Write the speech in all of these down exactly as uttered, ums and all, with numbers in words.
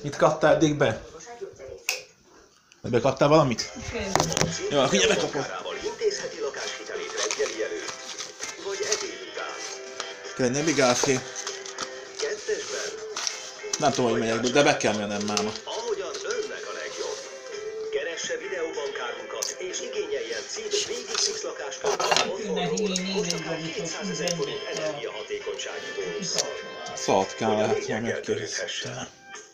Mit kaptál eddig be? Bekaptál valamit? Jó, akkor ugye bekapom. Intézheti lakáshitelét reggeli előtt, vagy ebéd után. Kell navigálni. Kettesben. Nem tudom, hogy megyek, de be kell mennem máma. Ahogyan önnek a legjobb. Keresse videóbankárunkat és igényeljen cé bé végig X lakáskörben otthonról, most akár kétszázezer forint energiahatékonysági bónusszal. Szaladkán lehet, majd megkérdeztem.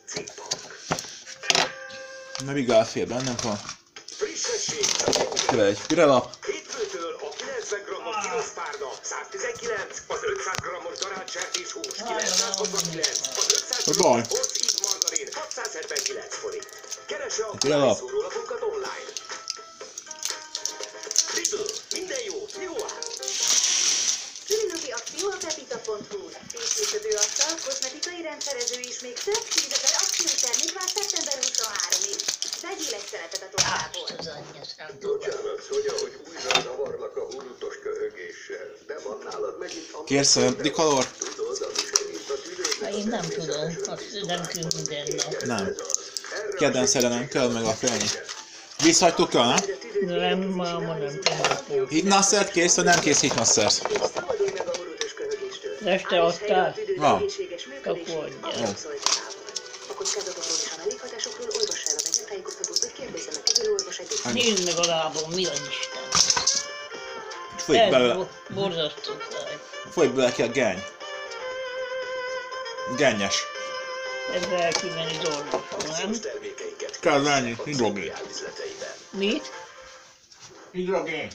Navigálfél bennem van. Kire egy pirelap. Hétfőtől a kilencven grammos tiloszpárna száztizenkilenc, az ötszáz grammos darált sertéshús kilencszázhatvankilenc, az ötszáz grammos porc íz margarin hatszázhetvenkilenc forint. Keresse a királyszórólapunkat online. Lidl, minden jó, jó áll! Szülinapi akció a pepita pont hu. Fésülködőasztal, kozmetikai rendszerező is még több tízezer akciótermék vár szeptember huszonharmadikig. Vegyél egy szeletet a tortából. Bocsánat, Szonya, hogy újra zavarlak a hurrutos köhögéssel, de van nálad megint a... Kérsz a dikalor? Tudod, ami szerint a tüdőt... Én nem tudom, azt nem kell minden nap. Nem. Kedvencére nem kell, meg a félni. Visszhagytuk el, nem? Nem, máma nem tudom. Hitmasszert kész, vagy nem kész hitmasszert? Szabadulj meg a hurrutos köhögéstől. Este adtál? Van. Kapodja. A kockázatokról és a mellékhatásokról olvassa el a vezetőtájékoztatót, vagy kérdezze meg tüdőorvos egy Nézd meg a lábom, mi a Isten. Folyik Ez belőle, bo- borzasztó fáj. folyik belőle ki a geny. Gennyes. Ebbe el kimenni dolgozom, nem? termékeiket Kell venni, hidrogén. üzleteiben. Mit? Hidrogén.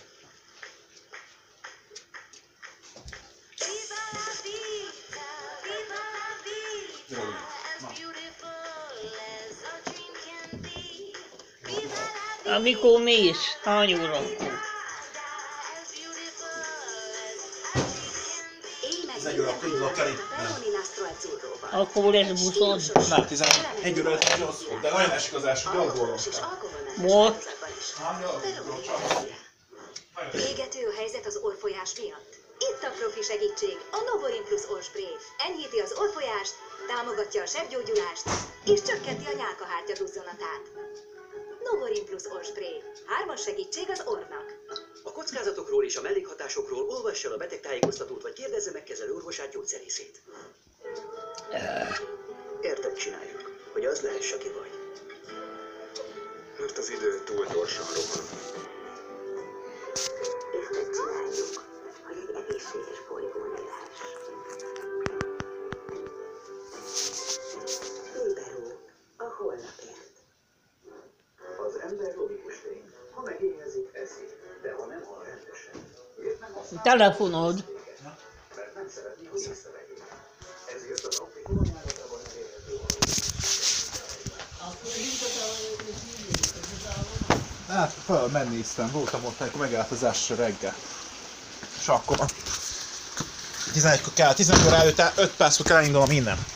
Amikor mész? Hány órakor? Egy óra, így van, Keri. Akkor lesz buszod? Nem, tizenegy óra ötvennyolc fok, de nagyon esik az első, gyalogolom. Most? Nem, gyalogolom, csak. Égető a helyzet az orrfolyás miatt? Itt a profi segítség, a Novorin Plus orrspray. Enyhíti az orrfolyást, támogatja a sebgyógyulást, és csökkenti a nyálkahártya duzzanatát. Novorin Plus orrspray. Hármas segítség az orrnak. A kockázatokról és a mellékhatásokról olvassa el a betegtájékoztatót, vagy kérdezze meg kezelő orvosát, gyógyszerészét. Érted, csináljuk, hogy az lehess, aki vagy. Mert az idő túl gyorsan rohan. És megcsináljuk, hogy egy egészséges bolygón élhess. Libero, a holnapért. Az ember logikus lény. Ha megéhezik, eszik, de ha nem, hal rendesen. Miért nem használ? Telefonod. Mert nem szeretné, hogy észrevegyék. Ezért az applikolójáratában elérhető a Hát, fel megnéztem, voltam ott, amikor megállt az első reggel. És akkor tizenegykor kell, tizenegy óra előtt öt perckor kell elindulnom innen.